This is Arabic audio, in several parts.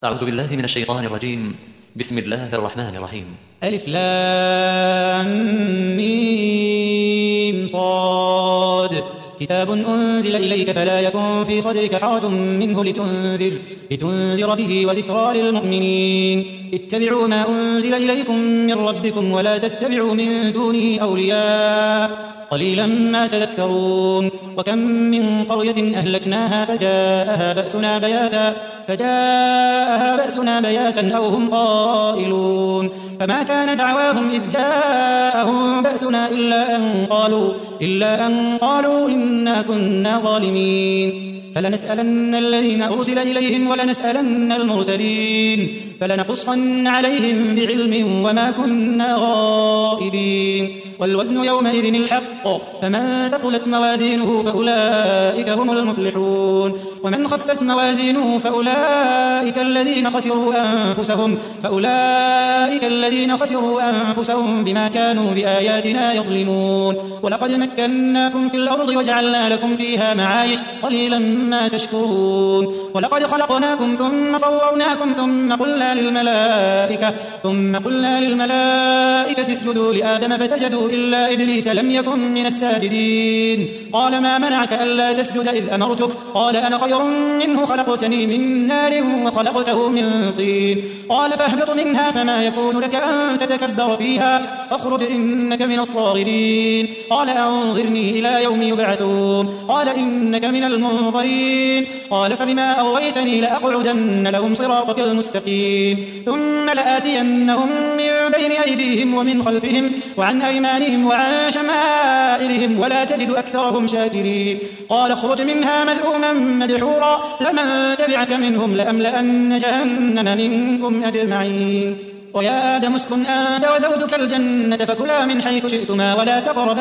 أعوذ بالله من الشيطان الرجيم. بسم الله الرحمن الرحيم. ألف لام ميم صاد. كتاب أنزل إليك فلا يكن في صدرك حرج منه لتنذر به وذكرى للمؤمنين. اتبعوا ما أنزل إليكم من ربكم ولا تتبعوا من دونه أولياء قليلا ما تذكرون. وكم من قرية أهلكناها فجاءها بأسنا بياتا أو هم قائلون. فما كان دعواهم إذ جاءهم بأسنا إلا أن قالوا إنا كنا ظالمين. فلنسألن الذين أرسل إليهم ولنسألن المرسلين فلنقصن عليهم بعلم وما كنا غائبين. والوزن يومئذ الحق فمن ثقلت موازينه فأولئك هم المفلحون. ومن خفت موازينه فأولئك الذين خسروا أنفسهم بما كانوا بآياتنا يظلمون. ولقد مكناكم في الأرض وجعلنا لكم فيها معايش قليلا ما تشكرون. ولقد خلقناكم ثم صورناكم ثم قلنا للملائكة اسجدوا لآدم فسجدوا إلا إبليس لم يكن من الساجدين. قال ما منعك ألا تسجد إذ أمرتك؟ قال أنا خير منه خلقتني من نار وخلقته من طين. قال فاهبط منها فما يكون لك أن تتكبر فيها فاخرج إنك من الصاغرين. قال أنظرني إلى يوم يبعثون. قال إنك من المنظرين. قال فبما أغويتني لأقعدن لهم صراطك المستقيم ثم لآتينهم من بين أيديهم ومن خلفهم وعن أيمانهم وعن شمائلهم ولا تجد أكثرهم شاكرين. قال اخرج منها مذءوما مدحورا لمن تبعك منهم لأملأن جهنم منكم أجمعين. ويا آدم اسكن أنت وزوجك الجنة فكلا من حيث شئتما ولا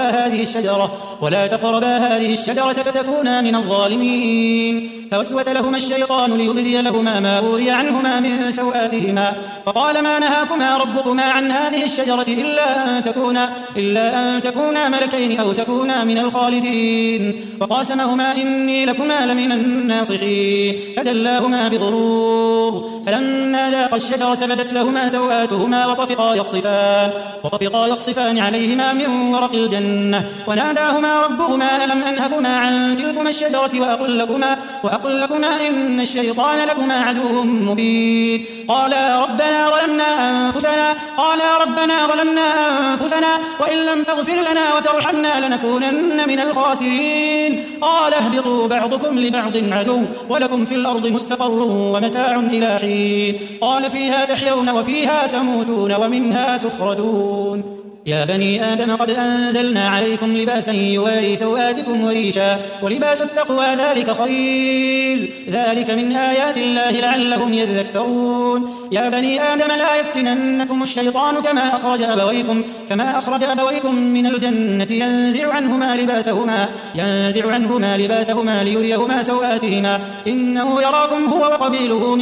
تقربا هذه الشجرة فتكونا من الظالمين. فوسوس لهما الشيطان ليبدي لهما ما أوري عنهما من سوآتهما فقال ما نهاكما ربكما عن هذه الشجرة إلا أن تكونا ملكين أو تكونا من الخالدين. وقاسمهما إني لكما لمن الناصحين فدلاهما بغرور. فلما ذاقا الشجرة بدت لهما سوآتهما وطفقا يخصفان عليهما من ورق الجنة وناداهما ربهما ألم أنهكما عن تلكما الشجرة وأقل لكما إن الشيطان لكما عدو مبين. قالا ربنا ظلمنا أنفسنا وإن لم تغفر لنا وترحمنا لنكونن من الخاسرين. قال اهبطوا بعضكم لبعض عدو ولكم في الأرض مستقر ومتاع إلى حين. قال فيها تحيون وفيها تموتون ومنها تخرجون. يا بني آدم قد أنزلنا عليكم لباسا يواري سوآتكم وريشا ولباس التقوى ذلك خير ذلك من آيات الله لعلهم يذكرون. يا بني آدم لا يفتننكم الشيطان كما أخرج أبويكم من الجنة ينزع عنهما لباسهما ليريهما سوآتهما إنه يراكم هو وقبيله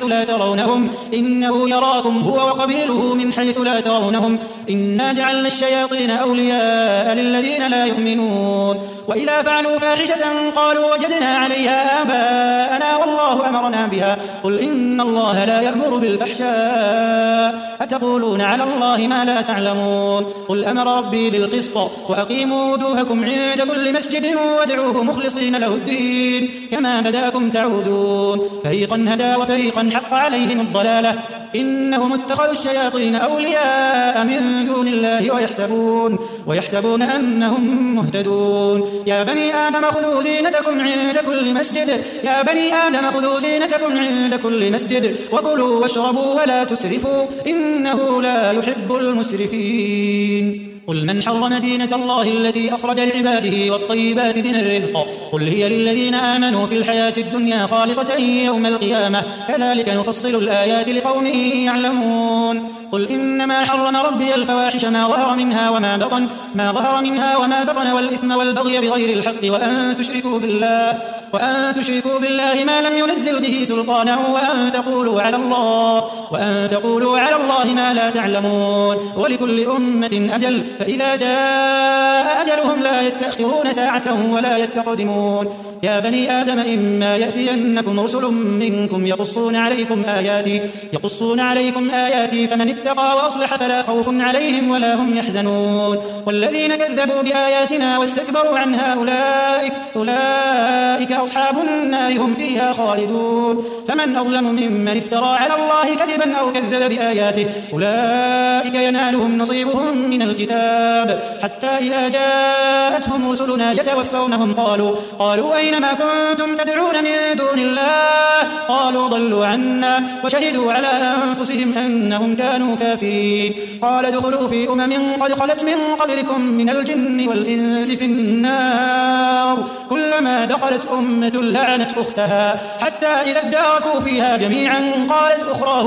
من حيث لا ترونهم إنا جعلنا الشياطين أولياء للذين لا يؤمنون. وإذا فعلوا فاحشة قالوا وجدنا عليها آباءنا والله أمرنا بها قل إن الله لا يأمر بالفحشاء أتقولون على الله ما لا تعلمون. قل أمر ربي بالقسط وأقيموا وجوهكم عند كل مسجد وادعوه مخلصين له الدين كما بدأكم تعودون. فريقا هدى وفريقا حق عليهم الضلالة إنهم اتخذوا الشياطين أولياء من دون الله ويحسبون أنهم مهتدون. يا بني آدم خذوا زينتكم عند كل مسجد وكلوا واشربوا ولا تسرفوا إنه لا يحب المسرفين. قل من حرم زينة الله التي أخرج لعباده والطيبات من الرزق قل هي للذين آمنوا في الحياة الدنيا خالصة يوم القيامة كذلك نفصل الآيات لقوم يعلمون. قل إنما حرم ربي الفواحش ما ظهر منها وما بطن والإثم والبغي بغير الحق وأن تشركوا بالله وأن تشركوا بالله ما لم ينزل به سلطانا وأن تقولوا على الله ما لا تعلمون ولكل أمة أجل فإذا جاء أجلهم لا يستأخرون ساعة ولا يستقدمون يا بني آدم إما يأتينكم رسل منكم يقصون عليكم آياتي فمن اتقى وأصلح فلا خوف عليهم ولا هم يحزنون والذين كذبوا بآياتنا واستكبروا عنها أولئك أصحاب النار هم فيها خالدون فمن أظلم ممن افترى على الله كذبا أو كذب بآياته أولئك ينالهم نصيبهم من الكتاب حتى إذا جاءتهم رسلنا يتوفونهم قالوا أين ما كنتم تدعون من دون الله قالوا ضلوا عنا وشهدوا على أنفسهم أنهم كانوا كافرين قال ادخلوا في قد خلت من قبلكم من الجن والإنس في النار كلما دخلت أمة لعنت أختها حتى إذا اداركوا فيها جميعا قالت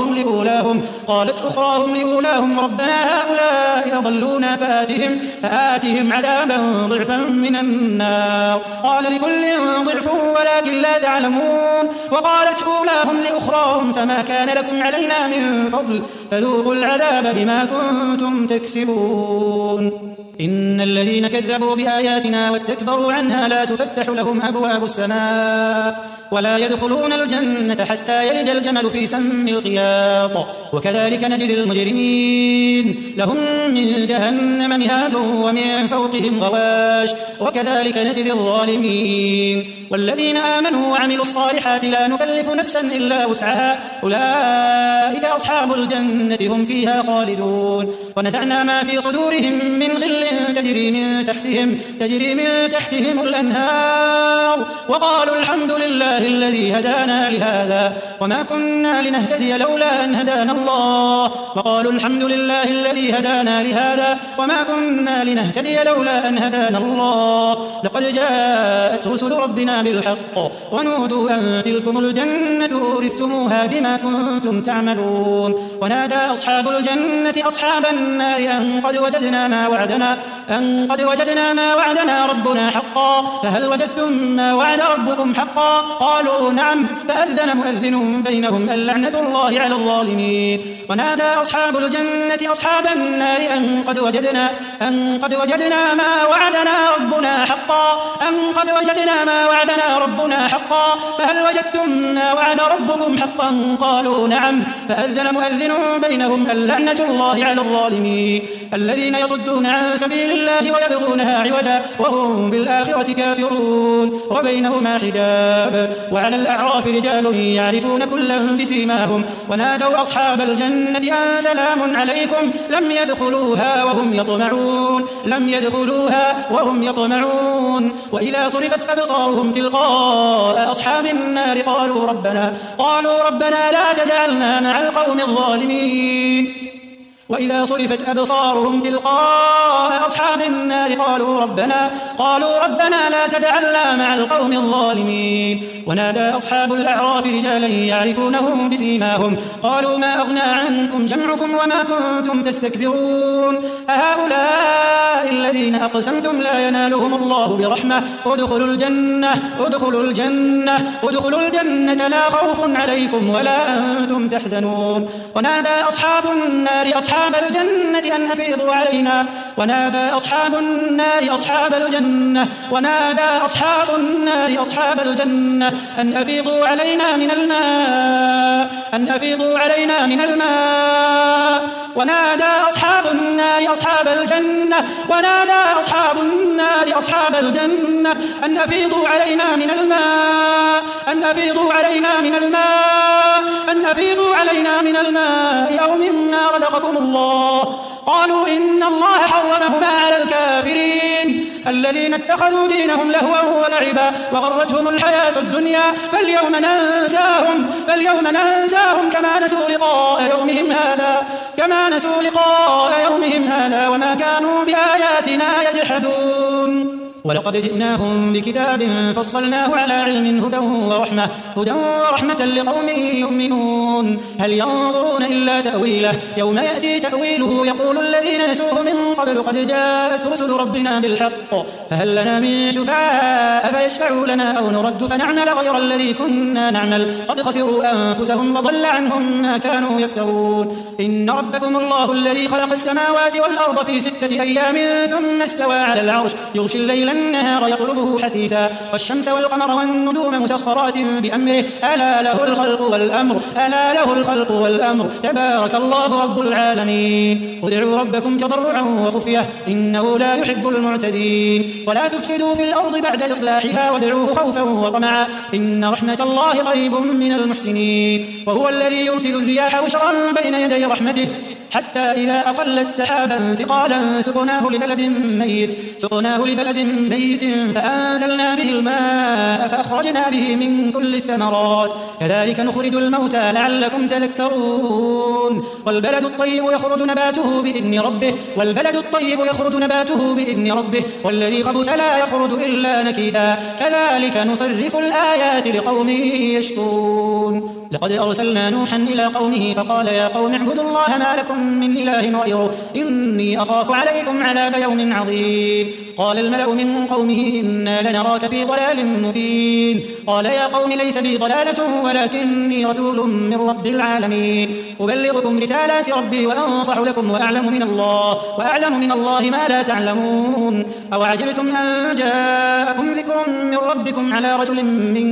أخراهم لأولاهم ربنا هؤلاء أضلونا فآتهم عذابا ضعفا من النار قال لكل ضعف ولكن لا تعلمون وقالت أولاهم لأخراهم فما كان لكم علينا من فضل فذوقوا العذاب بما كنتم تكسبون إن الذين كذبوا بآياتنا واستكبروا عنها لا تفتح لهم أبواب السماء ولا يدخلون الجنة حتى يلج الجمل في سم الخياط وكذلك نجزي المجرمين لهم من جهنم مهاد ومن فوقهم غواش وكذلك نجزي الظالمين والذين آمنوا وعملوا الصالحات لا نكلف نفسا إلا وسعها أولئك أصحاب الجنة هم فيها خالدون ونزعنا ما في صدورهم من غل تجري من تحتهم الأنهار وقالوا الحمد لله الذي هدانا لهذا وما كنا لنهتدي لولا أن هدانا الله وقالوا الحمد لله الذي هدانا لهذا وما كنا لنهتدي لولا أن هدانا الله لقد جاءت رسل ربنا بالحق ونودوا أن تلكم الجنة أورثتموها بما كنتم تعملون ونادى أصحاب الجنة أصحاب النار أن قد وجدنا ما وعدنا ربنا حقا فهل وجدتم ما وعد ربكم حقا قالوا نعم فأذن مؤذن بينهم اللعنة الله على الظالمين ونادى أصحاب الجنة أصحاب النار أن قد وجدنا ما وعدنا ربنا حقا فهل وجدتم ما وعد ربكم حقا قالوا نعم فأذن مؤذن بينهم اللعنة الله على الظالمين الذين يصدون عن سبيل الله ويبغونها عوجا وهم بالآخرة كافرون وبينهما حجاب وعلى الأعراف رجال يعرفون كلا بسيماهم ونادوا أصحاب الجنة أن سلام عليكم لم يدخلوها وهم يطمعون وإذا صرفت أبصارهم تلقاء أصحاب النار قالوا ربنا لا تجعلنا مع القوم الظالمين وإذا صرفت أبصارهم تلقاء أصحاب النار قالوا ربنا لا تجعلنا مع القوم الظالمين ونادى أصحاب الأعراف رجالا يعرفونهم بسيماهم قالوا ما أغنى عنكم جمعكم وما كنتم تستكبرون أهؤلاء الذين أقسمتم لا ينالهم الله برحمة ادخلوا الجنة لا خوف عليكم ولا أنتم تحزنون ونادى أصحاب النار أصحاب الجنة أن أفيضوا علينا ونادى أصحاب النار أصحاب الجنة أن أفيضوا علينا من الماء ونادى أصحاب النار أصحاب الجنة أن أفيضوا علينا من الماء أو مما رزقكم الله قالوا إن الله حرمهما على الكافرين الذين اتخذوا دينهم لهوا ولعبا وغرتهم الحياة الدنيا فاليوم ننساهم كما نسوا لقاء يومهم هذا وما كانوا بآياتنا يجحدون ولقد جئناهم بكتاب فصلناه على علم هدى ورحمة لقوم يؤمنون هل ينظرون إلا تأويله يوم يأتي تأويله يقول الذين نسوه من قبل قد جاءت رسل ربنا بالحق فهل لنا من شفعاء فيشفعوا لنا أو نرد فنعمل غير الذي كنا نعمل قد خسروا أنفسهم وضل عنهم ما كانوا يفترون إن ربكم الله الذي خلق السماوات والأرض في 6 أيام ثم استوى على العرش يغشي الليل النهار يطلبه حثيثا والشمس والقمر والنجوم مسخرات بأمره ألا له الخلق والأمر تبارك الله رب العالمين ادعوا ربكم تضرعا وخفية إنه لا يحب المعتدين ولا تفسدوا في الأرض بعد إصلاحها وادعوه خوفا وطمعا إن رحمة الله قريب من المحسنين وهو الذي يرسل الرياح بشرا بين يدي رحمته حتى إذا أقلت سحابا ثقالا سقناه لبلد ميت فأنزلنا به الماء فأخرجنا به من كل الثمرات كذلك نخرج الموتى لعلكم تذكرون والبلد الطيب يخرج نباته بإذن ربه والذي خبث لا يخرج إلا نكدا كذلك نصرف الآيات لقوم يشكرون لقد أرسلنا نوحا إلى قومه فقال يا قوم اعبدوا الله ما لكم من إله غيره إني أخاف عليكم عذاب يوم عظيم قال الملأ من قومه إنا لنراك في ضلال مبين قال يا قوم ليس بي ضلالة ولكني رسول من رب العالمين أبلغكم رسالات ربي وأنصح لكم وأعلم من الله ما لا تعلمون أو عجبتم أن جاءكم ذكر من ربكم على رجل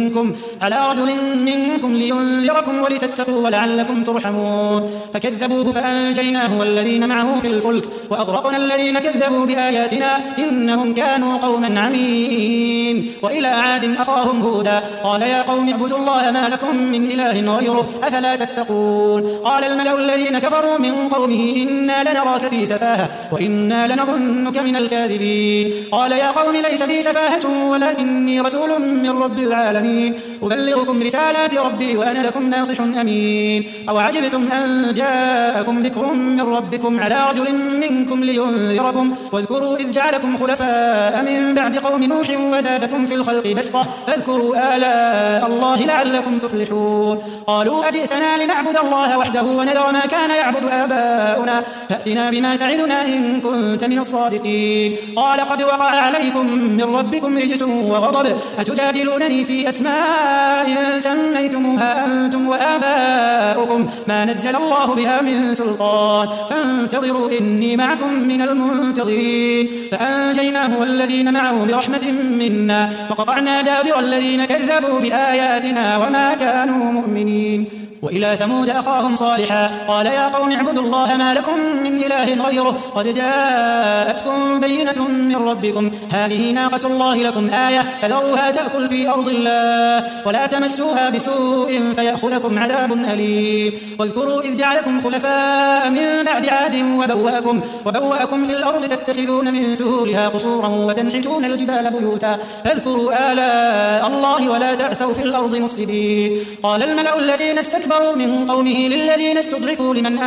منكم لينذركم ولتتقوا ولعلكم ترحمون فكذبوه فأنجيناه والذين معه في الفلك وأغرقنا الذين كذبوا بآياتنا إنهم كانوا قوما عمين وإلى عاد أخاهم هودا قال يا قوم اعبدوا الله ما لكم من إله غيره أفلا تتقون قال الملأ الذين كفروا من قومه إنا لنراك في سفاهة وإنا لنظنك من الكاذبين قال يا قوم ليس في سفاهة ولكني رسول من رب العالمين أبلغكم رسالات ربي وأنا لكم ناصح أمين أو عجبتم أن جاءكم ذكر من ربكم على رجل منكم لينذركم واذكروا إذ جعلكم خلفاء من بعد قوم نوح وزادكم في الخلق بسطة فاذكروا آلاء الله لعلكم تفلحون قالوا أجئتنا لنعبد الله وحده ونذر ما كان يعبد آباؤنا فأتنا بما تعدنا إن كنت من الصادقين قال قد وقع عليكم من ربكم رجس وغضب أتجادلونني في أسماء سميتموها أنتم وآباؤكم ما نزل الله بها من سلطان فانتظروا إني معكم من المنتظرين فأنجيناه والذين معه برحمة منا وقطعنا دابر الذين كذبوا بآياتنا وما كانوا مؤمنين وإلى ثمود أخاهم صالحا قال يا قوم اعبدوا الله ما لكم من إله غيره قد جاءتكم بينة من ربكم هذه ناقة الله لكم آية فذروها تأكل في أرض الله ولا تمسوها بسوء فيأخذكم عذاب أليم واذكروا إذ جعلكم خلفاء من بعد عاد وبوأكم في الأرض تتخذون من سهولها قصورا وتنحتون الجبال بيوتا فاذكروا آلاء الله ولا تعثوا في الأرض مفسدين قال الملأ الذين استكبروا من قومه للذين استضعفوا لمن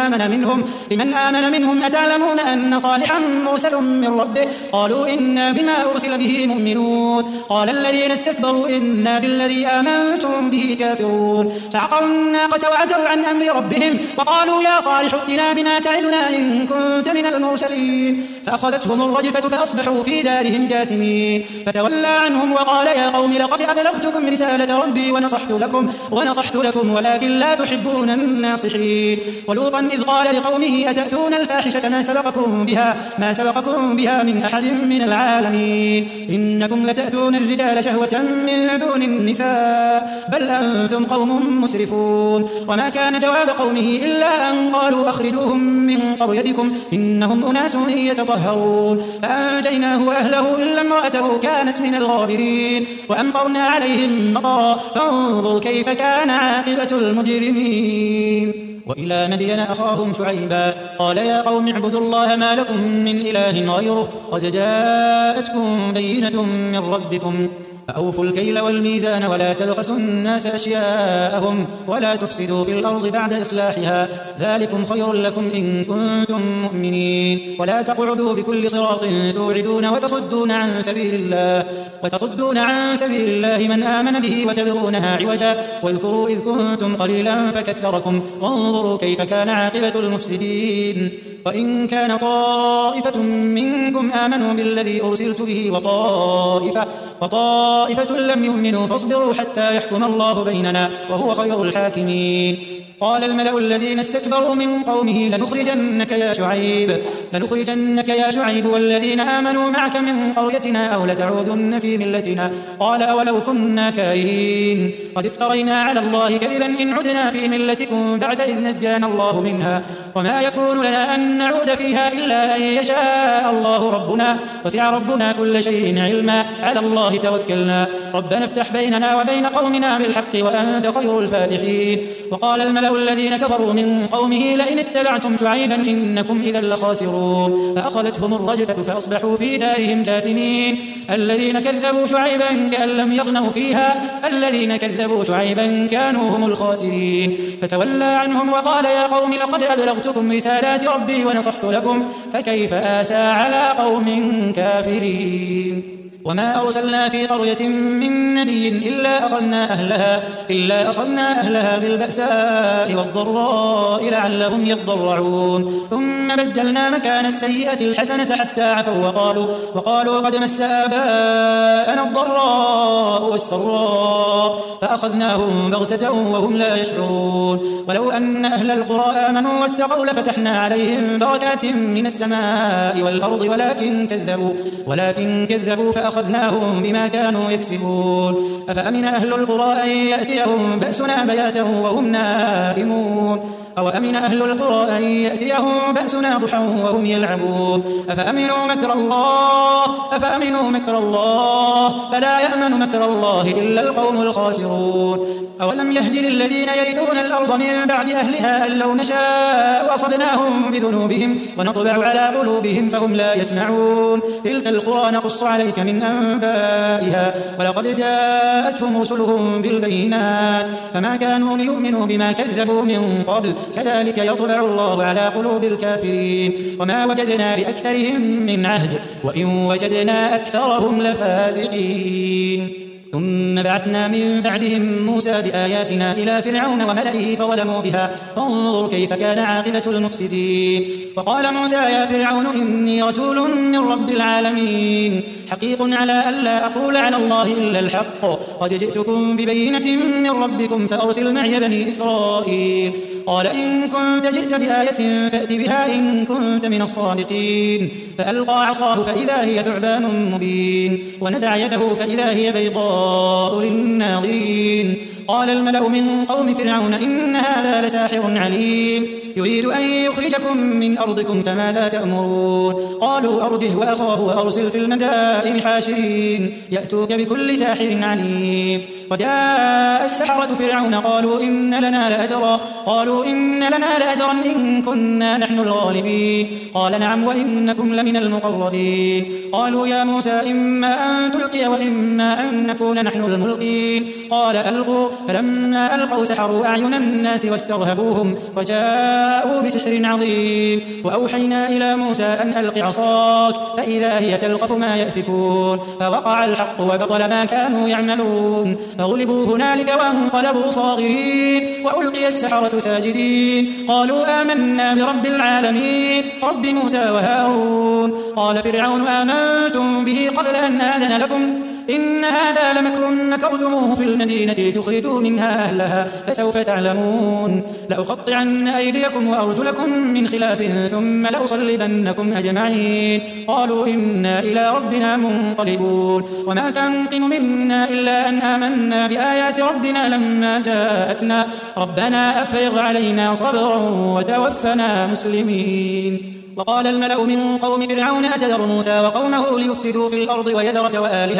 آمن منهم أتعلمون أن صالحا مرسل من ربه قالوا إنا بما أرسل به مؤمنون قال الذين استكبروا إنا بالذي آمنتم به كافرون فعقروا الناقة وعتوا عن أمر ربهم وقالوا يا صالح ائتنا بما تعدنا إن كنت من المرسلين فأخذتهم الرجفة فأصبحوا في دارهم جاثمين فتولى عنهم وقال يا قوم لقد أبلغتكم رسالة ربي ونصحت لكم ولكن لا تحبون الناصحين ولوطا إذ قال لقومه أتأتون الفاحشة ما سبقكم بها من أحد من العالمين إنكم لتأتون الرجال شهوة من دون النساء بل أنتم قوم مسرفون وما كان جواب قومه إلا أن قالوا أخرجوهم من قريتكم إنهم أناس يتطهرون فأنجيناه وأهله إلا امرأته كانت من الغابرين وأمطرنا عليهم مطرا فانظر كيف كان عاقبة المجرمين وإلى مدين أخاهم شعيبا قال يا قوم اعبدوا الله ما لكم من إله غيره قد جاءتكم بينة من ربكم فأوفوا الكيل والميزان ولا تبخسوا الناس أشياءهم ولا تفسدوا في الأرض بعد إصلاحها ذلكم خير لكم إن كنتم مؤمنين ولا تقعدوا بكل صراط توعدون وتصدون عن سبيل الله من آمن به وتبغونها عوجا واذكروا إذ كنتم قليلا فكثركم وانظروا كيف كان عاقبة المفسدين وإن كان طائفة منكم آمنوا بالذي أرسلت به وطائفة لم يؤمنوا فاصبروا حتى يحكم الله بيننا وهو خير الحاكمين قال الملأ الذين استكبروا من قومه لنخرجنك يا شعيب والذين آمنوا معك من قريتنا أو لتعودن في ملتنا قال أولو كنا كارهين قد افترينا على الله كذبا إن عدنا في ملتكم بعد إذ نجانا الله منها وما يكون لنا أن نعود فيها إلا أن يشاء الله ربنا وسع ربنا كل شيء علما على الله توكلنا ربنا افتح بيننا وبين قومنا بالحق وأنت خير الفاتحين وقال الملأ الذين كفروا من قومه لئن اتبعتم شعيبا إنكم إذا لخاسرون فأخذتهم الرجفة فأصبحوا في دارهم جاثمين الذين كذبوا شعيبا كأن لم يغنوا فيها الذين كذبوا شعيبا كانوا هم الخاسرين فتولى عنهم وقال يا قوم لقد أبلغتكم رسالات ربي ونصحت لكم فكيف آسى على قوم كافرين وما أرسلنا في قرية من نبي إلا أخذنا أهلها بالبأساء والضراء لعلهم يضرعون ثم بدلنا مكان السيئة الحسنة حتى عفوا وقالوا قد مس آباءنا الضراء والسراء فأخذناهم بغتة وهم لا يشعرون ولو أن أهل القرى آمنوا واتقوا لفتحنا عليهم بركات من السماء والأرض ولكن كذبوا فأخذناهم بما كانوا يكسبون أفأمن أهل القرى أن يأتيهم بأسنا بياتا وهم نائمون أوأمن أهل القرى أن يأتيهم بأسنا ضحى وهم يلعبون أفأمنوا مكر الله فلا يأمن مكر الله إلا القوم الخاسرون أولم يهد للذين يرثون الأرض من بعد أهلها أن لو نشاء أصبناهم بذنوبهم ونطبع على قلوبهم فهم لا يسمعون تلك القرى نقص عليك من أنبائها ولقد جاءتهم رسلهم بالبينات فما كانوا ليؤمنوا بما كذبوا من قبل كذلك يطبع الله على قلوب الكافرين وما وجدنا لأكثرهم من عهد وإن وجدنا أكثرهم لفاسقين ثم بعثنا من بعدهم موسى بآياتنا إلى فرعون وملئه فظلموا بها فانظر كيف كان عاقبة المفسدين وقال موسى يا فرعون إني رسول من رب العالمين حقيق على ألا أقول على الله إلا الحق قد جئتكم ببينة من ربكم فأرسل معي بني إسرائيل قال إن كنت جئت بآية فأت بها إن كنت من الصادقين فألقى عصاه فإذا هي ثعبان مبين ونزع يده فإذا هي بيضاء للناظرين قال الملأ من قوم فرعون إن هذا لساحر عليم يريد أن يخرجكم من أرضكم فماذا تأمرون قالوا أرجه وأخاه وأرسل في المدائن حاشرين يأتوك بكل ساحر عليم وجاء السحرة فرعون قالوا إن لنا لأجرا إن كنا نحن الغالبين قال نعم وإنكم لمن المقربين قالوا يا موسى إما أن تلقي وإما أن نكون نحن الملقين قال ألقوا فلما ألقوا سحروا أعين الناس واسترهبوهم وجاءوا بسحر عظيم وأوحينا إلى موسى أن ألق عصاك فإذا هي تلقف ما يأفكون فوقع الحق وبطل ما كانوا يعملون فغلبوا هنالك وانقلبوا صاغرين وألقي السحرة ساجدين قالوا آمنا برب العالمين رب موسى وهارون قال فرعون آمنتم به قبل أن آذن لكم إن هذا لمكر مكرتموه في المدينة لتخرجوا منها أهلها فسوف تعلمون لأقطعن أيديكم وأرجلكم من خلاف ثم لأصلبنكم أجمعين قالوا إنا إلى ربنا منقلبون وما تنقم منا إلا أن آمنا بآيات ربنا لما جاءتنا ربنا أفرغ علينا صبرا وتوفنا مسلمين وقال الملأ من قوم فرعون أتذر موسى وقومه ليفسدوا في الأرض ويذرك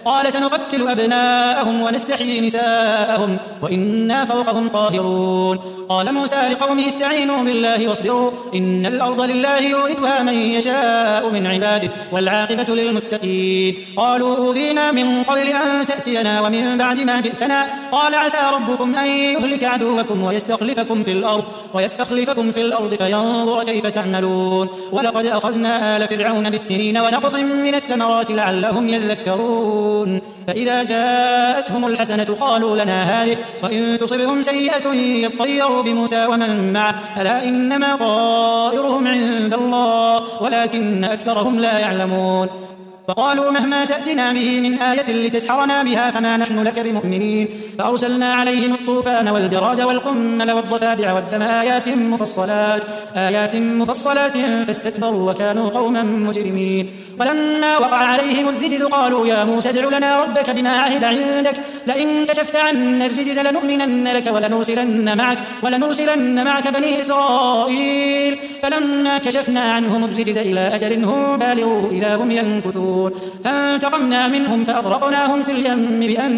قال سنقتل أبناءهم ونستحيي نساءهم وإنا فوقهم قاهرون قال موسى لقومه استعينوا بالله واصبروا إن الأرض لله يورثها من يشاء من عباده والعاقبة للمتقين قالوا أوذينا من قبل أن تأتينا ومن بعد ما جئتنا قال عسى ربكم أن يهلك عدوكم ويستخلفكم في الأرض فينظر كيف تعملون ولقد أخذنا آل فرعون بالسنين ونقص من الثمرات لعلهم يذكرون فإذا جاءتهم الحسنة قالوا لنا هذه وإن تصبهم سيئة يطيروا بموسى ومن معه ألا إنما طائرهم عند الله ولكن أكثرهم لا يعلمون فقالوا مهما تأتنا به من آية لتسحرنا بها فما نحن لك بمؤمنين فأرسلنا عليهم الطوفان والجراد والقمل والضفادع والدم آيات مفصلات فاستكبروا وكانوا قوما مجرمين ولما وقع عليهم الرجز قالوا يا موسى ادع لنا ربك بما عهد عندك لئن كشفت عنا الرجز لنؤمنن لك ولنرسلن معك بني إسرائيل فلما كشفنا عنهم الرجز إلى أجل هم بالغوا إذا هم ينكثون فانتقمنا منهم فأغرقناهم في اليم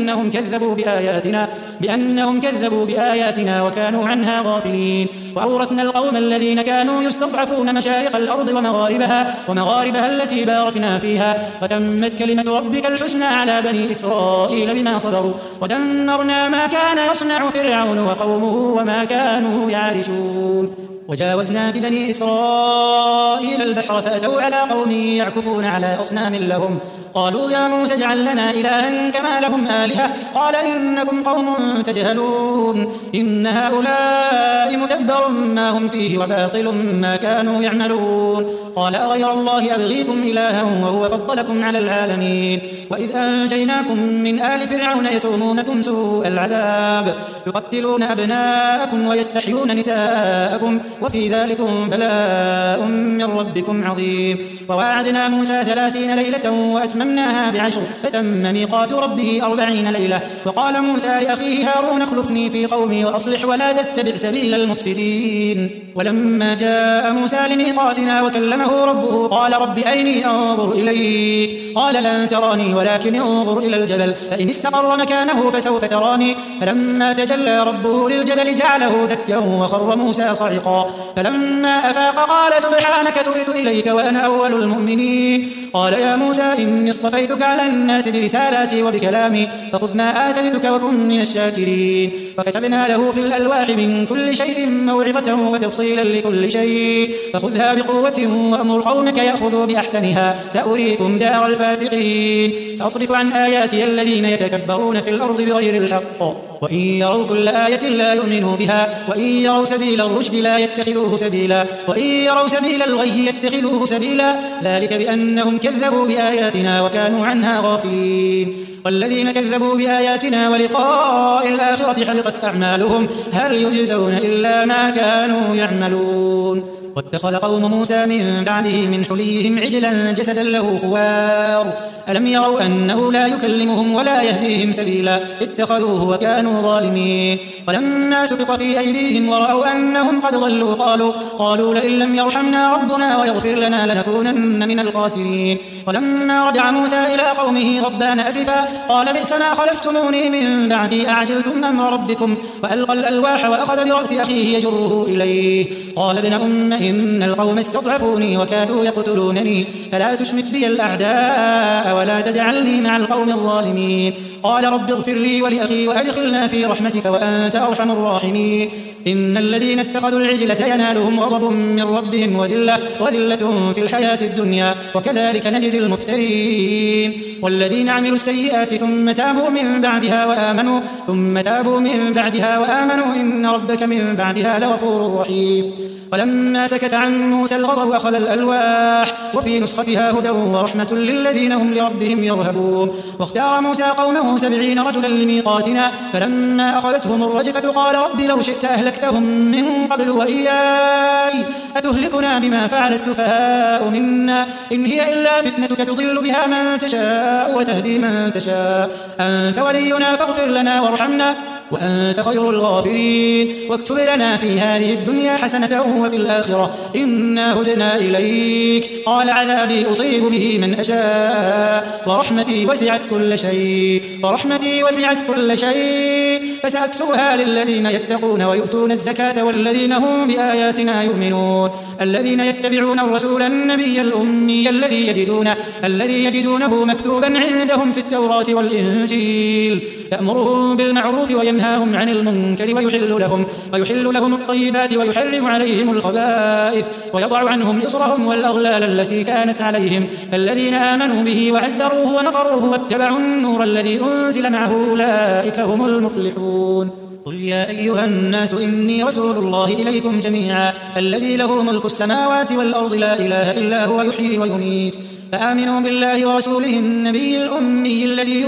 بأنهم كذبوا بآياتنا وكانوا عنها غافلين وأورثنا القوم الذين كانوا يستضعفون مشارق الأرض ومغاربها التي باركنا فيها وتمت كلمة ربك الحسنى على بني إسرائيل بما صبروا ودمرنا ما كان يصنع فرعون وقومه وما كانوا يعرشون وجاوزنا ببني إسرائيل البحر فأتوا على قوم يعكفون على أصنام لهم قالوا يا موسى اجعل لنا إلها كما لهم آلهة قال إنكم قوم تجهلون إن هؤلاء مدبر ما هم فيه وباطل ما كانوا يعملون قال أغير الله أبغيكم إلها وهو فضلكم على العالمين وإذ أنجيناكم من آل فرعون يسومونكم سوء العذاب يقتلون أبناءكم ويستحيون نساءكم وفي ذلكم بلاء من ربكم عظيم وواعدنا موسى 30 ليلة وأتممناها ب10 فتم ميقات ربه 40 ليلة وقال موسى لأخيه هارون اخلفني في قومي وأصلح ولا تتبع سبيل المفسدين ولما جاء موسى لميقاتنا وكلمه ربه قال رب أرني أنظر إليك قال لن تراني ولكن انظر إلى الجبل فإن استقر مكانه فسوف تراني فلما تجلى ربه للجبل جعله دكا وخر موسى صعقا فلما أفاق قال سبحانك تبت إليك وأنا أول المؤمنين قال يا موسى إني اصطفيتك على الناس برسالاتي وبكلامي فخذ ما آتيتك وكن من الشاكرين وكتبنا له في الألواح من كل شيء موعظة وتفصيلا لكل شيء فخذها بقوة وأمر قومك يأخذوا بأحسنها سأريكم دار الفاسقين سأصرف عن آياتي الذين يتكبرون في الأرض بغير الحق وإن يروا كل آية لا يؤمنوا بها وإن يروا سبيل الرشد لا يتخذوه سبيلا وإن يروا سبيل الغي يتخذوه سبيلا ذلك بأنهم كذبوا بآياتنا وكانوا عنها غافلين والذين كذبوا بآياتنا ولقاء الآخرة حبطت أعمالهم هل يجزون إلا ما كانوا يعملون واتخذ قوم موسى من بعده من حليهم عجلا جسدا له خوار ألم يروا أنه لا يكلمهم ولا يهديهم سبيلا اتخذوه وكانوا ظالمين ولما سقط في أيديهم ورأوا أنهم قد ضلوا قالوا لئن لم يرحمنا ربنا ويغفر لنا لنكونن من الخاسرين ولما رجع موسى إلى قومه غضبان أسفا قال بئس ما خلفتموني من بعدي أعجلتم أمر ربكم وألقى الألواح وأخذ برأس أخيه يجره إليه قال ابن أم إن القوم استضعفوني وكادوا يقتلونني فلا تشمت بي الأعداء ولا تجعلني مع القوم الظالمين قال رب اغفر لي ولأخي وأدخلنا في رحمتك وأنت أرحم الراحمين إن الذين اتخذوا العجل سينالهم غضب من ربهم وذلة في الحياة الدنيا وكذلك نجزي المفترين والذين عملوا السيئات ثم تابوا من بعدها وآمنوا إن ربك من بعدها لغفور رحيم ولما سكت عن موسى الغضب أخذ الألواح وفي نسختها هدى ورحمة للذين هم لربهم يرهبون واختار موسى قومه 70 رجلا لميقاتنا فلما أخذتهم الرجفة قال رب لو شئت أهلكتهم من قبل وإياي أتهلكنا بما فعل السفهاء منا إن هي إلا فتنتك تضل بها من تشاء وتهدي من تشاء أنت ولينا فاغفر لنا وارحمنا وأنت خير الغافرين واكتب لنا في هذه الدنيا حسنة وفي الآخرة إنا هدنا إليك قال عذابي أصيب به من أشاء ورحمتي وسعت كل شيء فسأكتبها للذين يتقون ويؤتون الزكاة والذين هم بآياتنا يؤمنون الذين يتبعون الرسول النبي الأمي الذي يجدونه مكتوبا عندهم في التوراة والإنجيل يأمرهم بالمعروف وينهاهم عن المنكر ويحل لهم الطيبات ويحرم عليهم الخبائث ويضع عنهم إصرهم والأغلال التي كانت عليهم فالذين آمنوا به وعزروه ونصروه واتبعوا النور الذي أنزل معه أولئك هم المفلحون قل يا أيها الناس إني رسول الله إليكم جميعا الذي له ملك السماوات والأرض لا إله إلا هو يحيي ويميت فآمنوا بالله ورسوله النبي الأمي الذي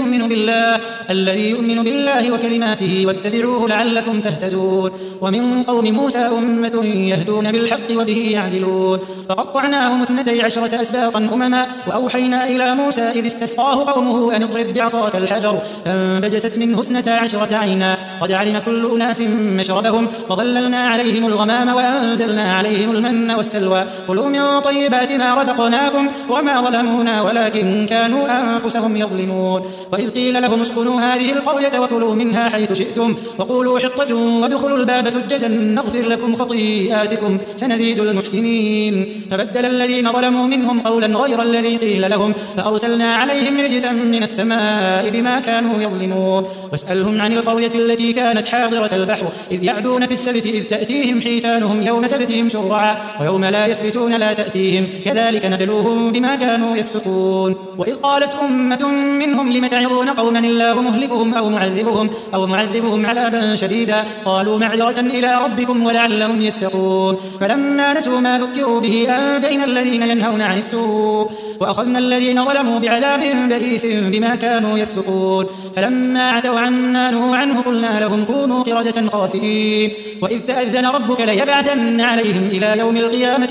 يؤمن بالله وكلماته واتبعوه لعلكم تهتدون ومن قوم موسى أمة يهدون بالحق وبه يعدلون فقطعناهم 12 أسباطا أمما وأوحينا إلى موسى إذ استسقاه قومه أن اضرب بعصاك الحجر فانبجست منه 12 عينا قد علم كل أناس مشربهم وظللنا عليهم الغمام وأنزلنا عليهم المن والسلوى كلوا من طيبات ما رزقناكم وما ظلمونا ولكن كانوا أنفسهم يظلمون وإذ قيل لهم اسكنوا هذه القرية وكلوا منها حيث شئتم وقولوا حطة وادخلوا الباب سجدا نغفر لكم خطيئاتكم سنزيد المحسنين فبدل الذين ظلموا منهم قولا غير الذي قيل لهم فأرسلنا عليهم رجزا من السماء بما كانوا يظلمون واسألهم عن القرية التي كانت حاضرة البحر إذ يعدون في السبت إذ تأتيهم حيتانهم يوم سبتهم شرعا ويوم لا يسبتون لا تأتيهم كذلك نبلوهم بما كانوا يفسقون وإذ قالت أمة منهم لم تعظون قوما الله مهلكهم أو معذبهم عذابا شديدا قالوا معذرة إلى ربكم ولعلهم يتقون فلما نسوا ما ذكروا به أنجينا الذين ينهون عن السوء وأخذنا الذين ظلموا بعذاب بئيس بما كانوا يفسقون فلما عتوا عما نهوا عنه قلنا لهم كونوا قردة خاسئين وإذ تأذن ربك ليبعثن عليهم إلى يوم القيامة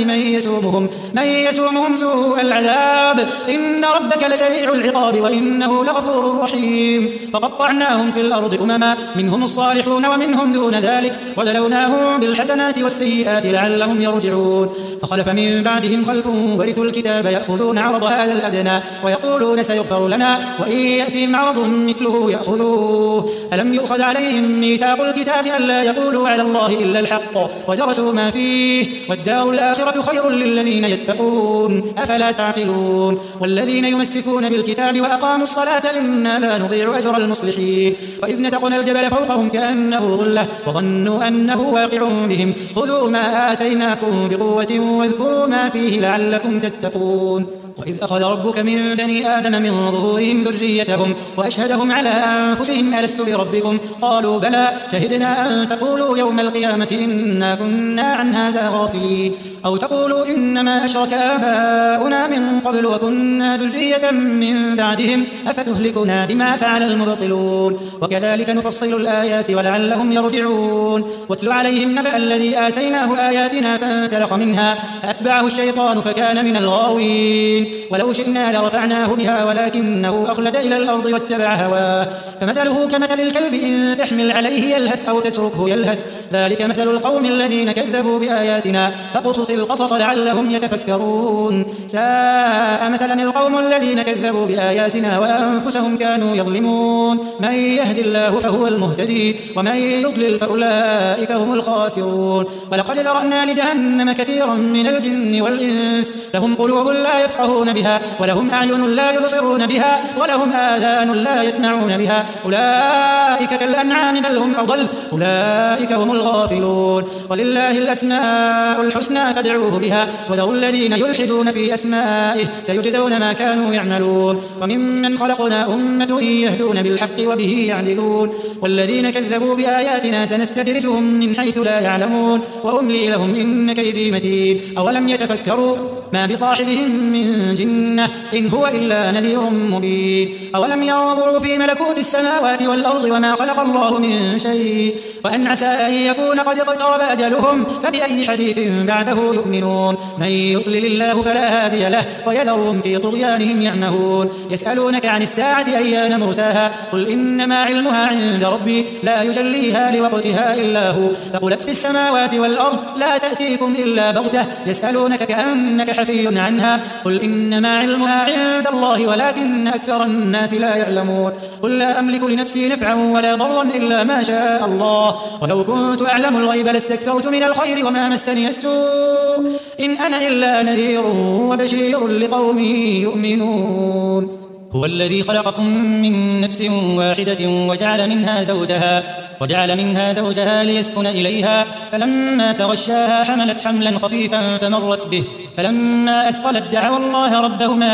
من يسومهم سوء العذاب إن ربك لسريع العقاب وإنه لغفور رحيم فقطعناهم في الأرض أمما منهم الصالحون ومنهم دون ذلك وبلوناهم بالحسنات والسيئات لعلهم يرجعون فخلف من بعدهم خلف ورثوا الكتاب يأخذون عرض هذا الأدنى ويقولون سيغفر لنا وإن يأتهم عرض مثله يأخذوه ألم يؤخذ عليهم ميثاق الكتاب ألا يقولوا على الله إلا الحق ودرسوا ما فيه والدار الآخرة خير للذين يتقون أفلا تعقلون والذين يمسكون بالكتاب وأقاموا الصلاة إنا لا نضيع أجر المصلحين وإذ نتقنا الجبل فوقهم كأنه ظلة وظنوا أنه واقع بهم خذوا ما آتيناكم بقوة واذكروا ما فيه لعلكم تتقون وإذ أخذ ربك من بني آدم من ظهورهم ذريتهم وأشهدهم على أنفسهم ألست بربكم قالوا بلى شهدنا أن تقولوا يوم القيامة إنا كنا عن هذا غافلين أو تقولوا إنما أشرك آباؤنا من قبل وكنا ذرية من بعدهم أفتهلكنا بما فعل المبطلون وكذلك نفصل الآيات ولعلهم يرجعون واتل عليهم نبأ الذي آتيناه آياتنا فانسلخ منها فأتبعه الشيطان فكان من الغاوين ولو شئنا لرفعناه بها ولكنه أخلد إلى الأرض واتبع هواه فمثله كمثل الكلب إن تحمل عليه يلهث أو تتركه يلهث ذلك مثل القوم الذين كذبوا بآياتنا فاقصص القصص لعلهم يتفكرون ساء مثلا القوم الذين كذبوا بآياتنا وأنفسهم كانوا يظلمون من يهد الله فهو المهتدي ومن يضلل فأولئك هم الخاسرون ولقد ذرأنا لجهنم كثيرا من الجن والإنس لهم قلوب لا يفقهون بها ولهم أعين لا يبصرون بها ولهم آذان لا يسمعون بها أولئك كالأنعام بل هم أضل أولئك هم الغافلون ولله الأسماء الحسنى فادعوه بها وذروا الذين يلحدون في أسمائه سيجزون ما كانوا يعملون وممن خلقنا أمة يهدون بالحق وبه يعدلون والذين كذبوا بآياتنا سنستدرجهم من حيث لا يعلمون وأملي لهم إن كيدي متين أولم يتفكروا ما بصاحبهم من جنة إن هو إلا نذير مبين أولم ينظروا في ملكوت السماوات والأرض وما خلق الله من شيء وأن عسى أن يكون قد اقترب أجلهم فبأي حديث بعده يؤمنون من يضلل الله فلا هادي له ويذرهم في طغيانهم يعمهون يسألونك عن الساعة أيان مرساها قل إنما علمها عند ربي لا يجليها لوقتها إلا هو ثقلت في السماوات والأرض لا تأتيكم إلا بغتة يسألونك كأنك حفي عنها قل إنما علمها عند الله ولكن أكثر الناس لا يعلمون قل لا أملك لنفسي نفعا ولا ضرا إلا ما شاء الله ولو كنت أعلم الغيب لاستكثرت من الخير وما مسني السوء إن أنا إلا نذير وبشير لقوم يؤمنون هو الذي خلقكم من نفس واحدة وجعل منها زوجها ليسكن إليها فلما تغشاها حملت حملا خفيفا فمرت به فلما أثقلت دعوا الله ربهما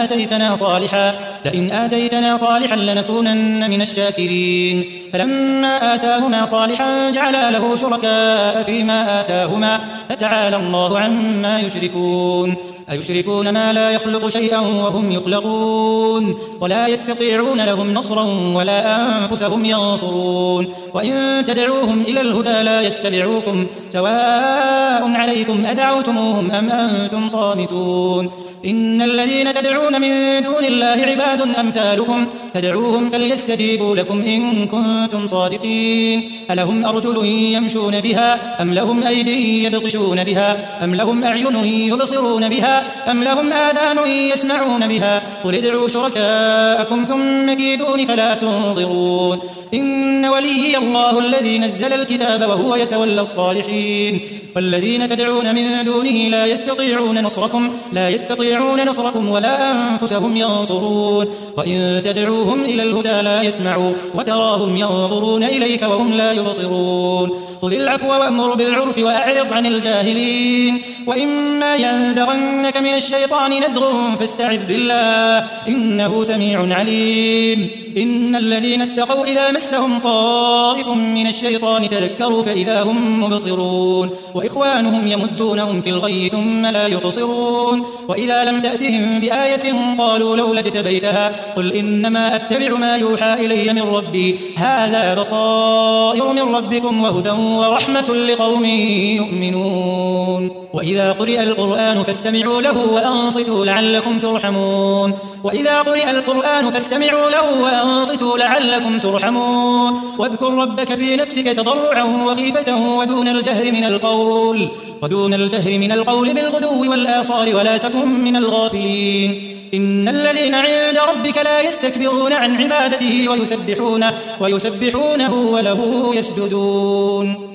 لئن آتيتنا صالحا لنكونن من الشاكرين فلما آتاهما صالحا جعلا له شركاء فيما آتاهما فتعالى الله عما يشركون أيشركون ما لا يخلق شيئا وهم يخلقون ولا يستطيعون لهم نصرا ولا أنفسهم ينصرون وإن تدعوهم إلى الهدى لا يتبعوكم سواء عليكم أدعوتموهم أم أنتم صامتون إن الذين تدعون من دون الله عباد أمثالكم فدعوهم فليستجيبوا لكم إن كنتم صادقين ألهم أرجل يمشون بها أم لهم أيدي يبطشون بها أم لهم أعين يبصرون بها أم لهم آذان يسمعون بها قل ادعوا شركاءكم ثم كيدون فلا تنظرون إن وليي الله الذي نزل الكتاب وهو يتولى الصالحين والذين تدعون من دونه لا يستطيعون نصركم ولا أنفسهم ينصرون وإن تدعوهم إلى الهدى لا يسمعوا وتراهم ينظرون إليك وهم لا يبصرون خذ العفو وأمر بالعرف وأعرض عن الجاهلين وإما ينزغنك من الشيطان نزغ فاستعذ بالله إنه سميع عليم إن الذين اتقوا إذا مسهم طائف من الشيطان تذكروا فإذا هم مبصرون وإخوانهم يمدونهم في الغي ثم لا يقصرون وإذا لم تأتهم بآية قالوا لولا اجتبيتها قل إنما أتبع ما يوحى إلي من ربي هذا بصائر من ربكم وهدى ورحمة لقوم يؤمنون وإذا قرئ القرآن فاستمعوا له وأنصتوا لعلكم ترحمون واذكر ربك في نفسك تضرعا وخيفة ودون الجهر من القول بالغدو والآصال ولا تكن من الغافلين إن الذين عند ربك لا يستكبرون عن عبادته ويسبحونه وله يسجدون